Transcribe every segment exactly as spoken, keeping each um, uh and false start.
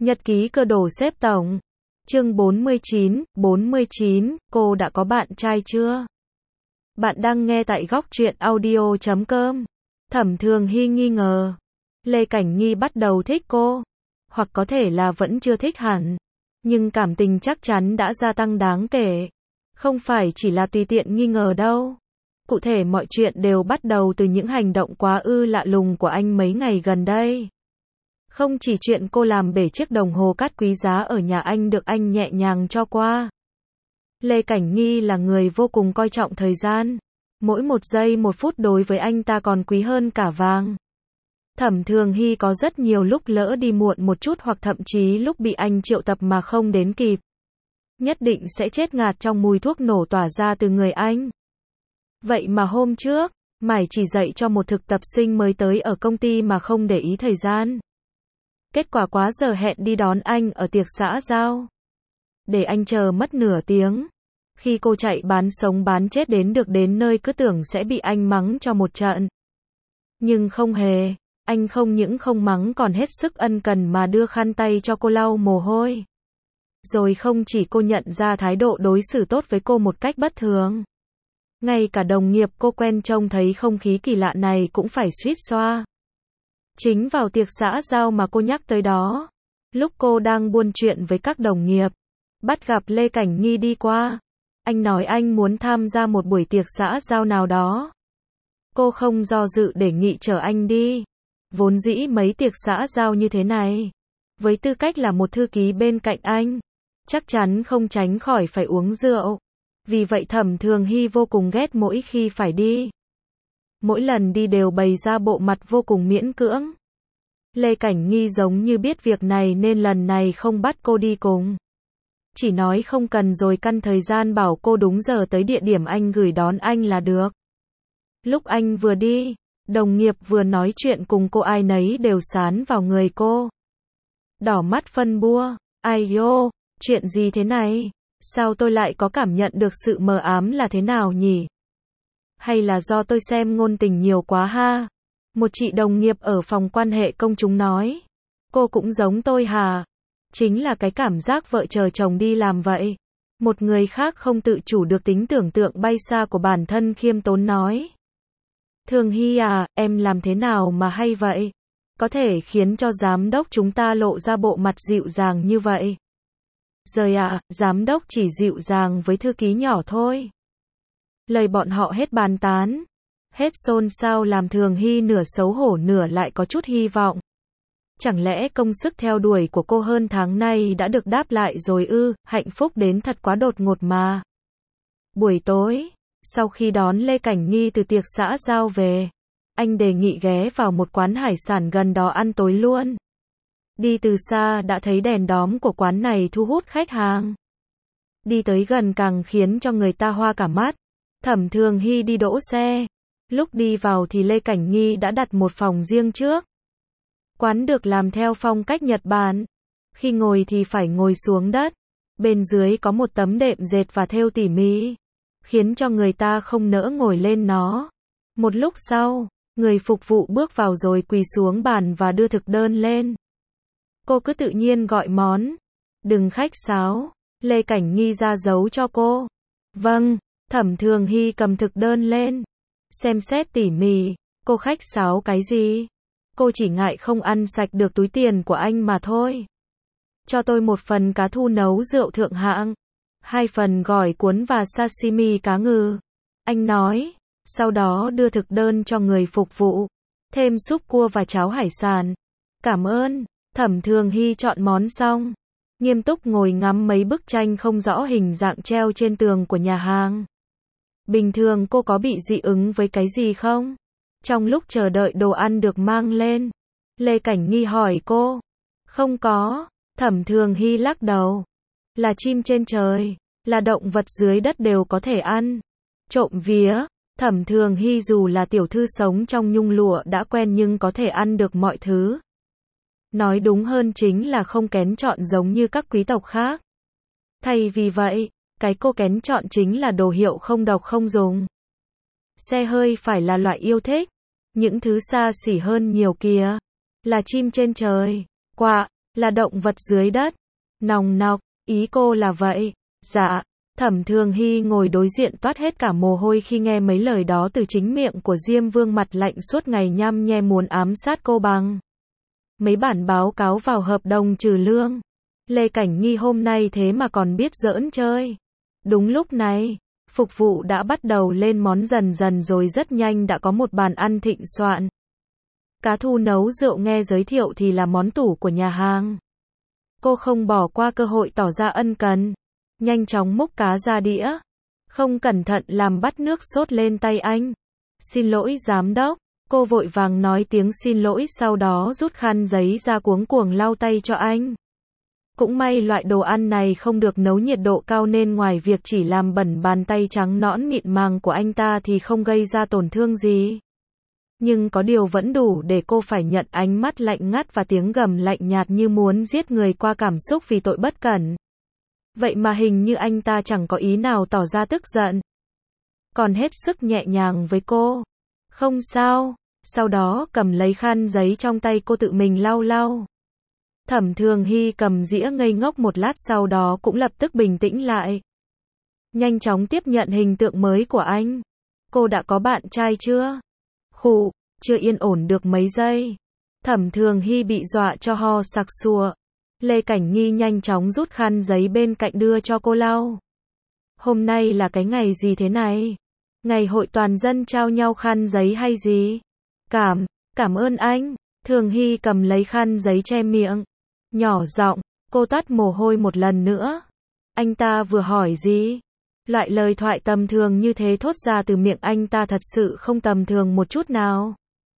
Nhật ký cơ đồ xếp tổng. Chương bốn mươi chín, bốn mươi chín, cô đã có bạn trai chưa? Bạn đang nghe tại góc truyện audio chấm com. Thẩm Thường Hy nghi ngờ. Lê Cảnh Nghi bắt đầu thích cô. Hoặc có thể là vẫn chưa thích hẳn. Nhưng cảm tình chắc chắn đã gia tăng đáng kể. Không phải chỉ là tùy tiện nghi ngờ đâu. Cụ thể mọi chuyện đều bắt đầu từ những hành động quá ư lạ lùng của anh mấy ngày gần đây. Không chỉ chuyện cô làm bể chiếc đồng hồ cát quý giá ở nhà anh được anh nhẹ nhàng cho qua. Lê Cảnh Nghi là người vô cùng coi trọng thời gian. Mỗi một giây một phút đối với anh ta còn quý hơn cả vàng. Thẩm Thường Hy có rất nhiều lúc lỡ đi muộn một chút hoặc thậm chí lúc bị anh triệu tập mà không đến kịp. Nhất định sẽ chết ngạt trong mùi thuốc nổ tỏa ra từ người anh. Vậy mà hôm trước, Mải chỉ dạy cho một thực tập sinh mới tới ở công ty mà không để ý thời gian. Kết quả quá giờ hẹn đi đón anh ở tiệc xã giao. Để anh chờ mất nửa tiếng. Khi cô chạy bán sống bán chết đến được đến nơi cứ tưởng sẽ bị anh mắng cho một trận. Nhưng không hề, anh không những không mắng còn hết sức ân cần mà đưa khăn tay cho cô lau mồ hôi. Rồi không chỉ cô nhận ra thái độ đối xử tốt với cô một cách bất thường. Ngay cả đồng nghiệp cô quen trông thấy không khí kỳ lạ này cũng phải suýt xoa. Chính vào tiệc xã giao mà cô nhắc tới đó. Lúc cô đang buôn chuyện với các đồng nghiệp, bắt gặp Lê Cảnh Nghi đi qua. Anh nói anh muốn tham gia một buổi tiệc xã giao nào đó. Cô không do dự đề nghị chở anh đi. Vốn dĩ mấy tiệc xã giao như thế này, với tư cách là một thư ký bên cạnh anh, chắc chắn không tránh khỏi phải uống rượu. Vì vậy Thẩm Thường Hy vô cùng ghét mỗi khi phải đi. Mỗi lần đi đều bày ra bộ mặt vô cùng miễn cưỡng. Lê Cảnh Nghi giống như biết việc này nên lần này không bắt cô đi cùng. Chỉ nói không cần rồi căn thời gian bảo cô đúng giờ tới địa điểm anh gửi đón anh là được. Lúc anh vừa đi, đồng nghiệp vừa nói chuyện cùng cô ai nấy đều sán vào người cô. Đỏ mắt phân bua, ai yo, chuyện gì thế này? Sao tôi lại có cảm nhận được sự mờ ám là thế nào nhỉ? Hay là do tôi xem ngôn tình nhiều quá ha? Một chị đồng nghiệp ở phòng quan hệ công chúng nói. Cô cũng giống tôi hà? Chính là cái cảm giác vợ chờ chồng đi làm vậy. Một người khác không tự chủ được tính tưởng tượng bay xa của bản thân khiêm tốn nói. Thường Hy à, em làm thế nào mà hay vậy? Có thể khiến cho giám đốc chúng ta lộ ra bộ mặt dịu dàng như vậy. Rời ạ, à, giám đốc chỉ dịu dàng với thư ký nhỏ thôi. Lời bọn họ hết bàn tán, hết xôn xao làm Thường Hy nửa xấu hổ nửa lại có chút hy vọng. Chẳng lẽ công sức theo đuổi của cô hơn tháng nay đã được đáp lại rồi ư? Hạnh phúc đến thật quá đột ngột mà. Buổi tối, sau khi đón Lê Cảnh Nghi từ tiệc xã giao về, anh đề nghị ghé vào một quán hải sản gần đó ăn tối luôn. Đi từ xa đã thấy đèn đóm của quán này thu hút khách hàng. Đi tới gần càng khiến cho người ta hoa cả mắt. Thẩm Thường Hy đi đỗ xe. Lúc đi vào thì Lê Cảnh Nghi đã đặt một phòng riêng trước. Quán được làm theo phong cách Nhật Bản. Khi ngồi thì phải ngồi xuống đất. Bên dưới có một tấm đệm dệt và thêu tỉ mỉ, khiến cho người ta không nỡ ngồi lên nó. Một lúc sau, người phục vụ bước vào rồi quỳ xuống bàn và đưa thực đơn lên. Cô cứ tự nhiên gọi món. Đừng khách sáo. Lê Cảnh Nghi ra dấu cho cô. Vâng. Thẩm Thường Hy cầm thực đơn lên. Xem xét tỉ mỉ. Cô khách sáo cái gì? Cô chỉ ngại không ăn sạch được túi tiền của anh mà thôi. Cho tôi một phần cá thu nấu rượu thượng hạng. Hai phần gỏi cuốn và sashimi cá ngừ. Anh nói. Sau đó đưa thực đơn cho người phục vụ. Thêm súp cua và cháo hải sản. Cảm ơn. Thẩm Thường Hy chọn món xong, nghiêm túc ngồi ngắm mấy bức tranh không rõ hình dạng treo trên tường của nhà hàng. Bình thường cô có bị dị ứng với cái gì không? Trong lúc chờ đợi đồ ăn được mang lên, Lê Cảnh Nghi hỏi cô. Không có. Thẩm Thường Hy lắc đầu. Là chim trên trời, là động vật dưới đất đều có thể ăn. Trộm vía, Thẩm Thường Hy dù là tiểu thư sống trong nhung lụa đã quen nhưng có thể ăn được mọi thứ. Nói đúng hơn chính là không kén chọn giống như các quý tộc khác. Thay vì vậy, cái cô kén chọn chính là đồ hiệu không độc không dùng. Xe hơi phải là loại yêu thích. Những thứ xa xỉ hơn nhiều kìa. Là chim trên trời. Quạ, Là động vật dưới đất. Nòng nọc, ý cô là vậy. Dạ. Thẩm Thường Hy ngồi đối diện toát hết cả mồ hôi khi nghe mấy lời đó từ chính miệng của Diêm Vương mặt lạnh suốt ngày nhăm nhe muốn ám sát cô bằng mấy bản báo cáo vào hợp đồng trừ lương. Lê Cảnh Nghi hôm nay thế mà còn biết giỡn chơi. Đúng lúc này, phục vụ đã bắt đầu lên món dần dần rồi rất nhanh đã có một bàn ăn thịnh soạn. Cá thu nấu rượu nghe giới thiệu thì là món tủ của nhà hàng. Cô không bỏ qua cơ hội tỏ ra ân cần. Nhanh chóng múc cá ra đĩa. Không cẩn thận làm bát nước sốt lên tay anh. Xin lỗi giám đốc. Cô vội vàng nói tiếng xin lỗi sau đó rút khăn giấy ra cuống cuồng lau tay cho anh. Cũng may loại đồ ăn này không được nấu nhiệt độ cao nên ngoài việc chỉ làm bẩn bàn tay trắng nõn mịn màng của anh ta thì không gây ra tổn thương gì. Nhưng có điều vẫn đủ để cô phải nhận ánh mắt lạnh ngắt và tiếng gầm lạnh nhạt như muốn giết người qua cảm xúc vì tội bất cẩn. Vậy mà hình như anh ta chẳng có ý nào tỏ ra tức giận. Còn hết sức nhẹ nhàng với cô. Không sao. Sau đó cầm lấy khăn giấy trong tay cô tự mình lau lau. Thẩm Thường Hy cầm dĩa ngây ngốc một lát sau đó cũng lập tức bình tĩnh lại. Nhanh chóng tiếp nhận hình tượng mới của anh. Cô đã có bạn trai chưa? Khụ, chưa yên ổn được mấy giây. Thẩm Thường Hy bị dọa cho ho sặc sụa. Lê Cảnh Nghi nhanh chóng rút khăn giấy bên cạnh đưa cho cô lau. Hôm nay là cái ngày gì thế này? Ngày hội toàn dân trao nhau khăn giấy hay gì? Cảm, cảm ơn anh. Thường Hy cầm lấy khăn giấy che miệng. Nhỏ giọng, cô toát mồ hôi một lần nữa. Anh ta vừa hỏi gì? Loại lời thoại tầm thường như thế thốt ra từ miệng anh ta thật sự không tầm thường một chút nào.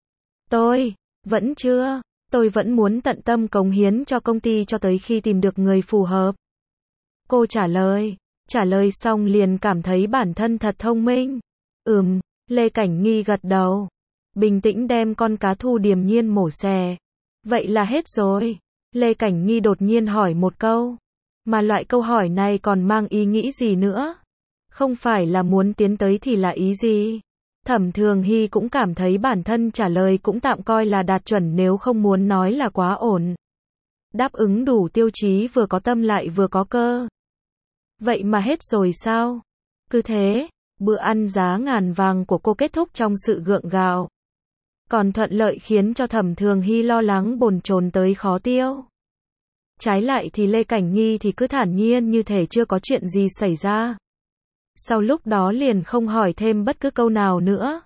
Tôi, vẫn chưa. Tôi vẫn muốn tận tâm cống hiến cho công ty cho tới khi tìm được người phù hợp. Cô trả lời. Trả lời xong liền cảm thấy bản thân thật thông minh. Ừm, Lê Cảnh Nghi gật đầu. Bình tĩnh đem con cá thu điềm nhiên mổ xẻ. Vậy là hết rồi. Lê Cảnh Nghi đột nhiên hỏi một câu. Mà loại câu hỏi này còn mang ý nghĩ gì nữa? Không phải là muốn tiến tới thì là ý gì? Thẩm Thường Hy cũng cảm thấy bản thân trả lời cũng tạm coi là đạt chuẩn nếu không muốn nói là quá ổn. Đáp ứng đủ tiêu chí vừa có tâm lại vừa có cơ. Vậy mà hết rồi sao? Cứ thế, bữa ăn giá ngàn vàng của cô kết thúc trong sự gượng gạo. Còn thuận lợi khiến cho Thẩm Thường Hy lo lắng bồn chồn tới khó tiêu. Trái lại thì Lê Cảnh Nghi thì cứ thản nhiên như thể chưa có chuyện gì xảy ra. Sau lúc đó liền không hỏi thêm bất cứ câu nào nữa.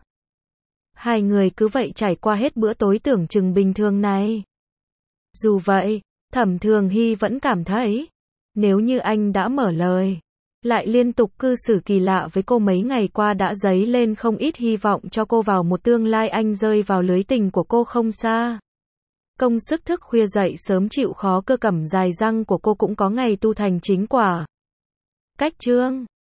Hai người cứ vậy trải qua hết bữa tối tưởng chừng bình thường này. Dù vậy, Thẩm Thường Hy vẫn cảm thấy, nếu như anh đã mở lời, lại liên tục cư xử kỳ lạ với cô mấy ngày qua đã dấy lên không ít hy vọng cho cô vào một tương lai anh rơi vào lưới tình của cô không xa. Công sức thức khuya dậy sớm chịu khó cơ cẩm dài răng của cô cũng có ngày tu thành chính quả. Cách chương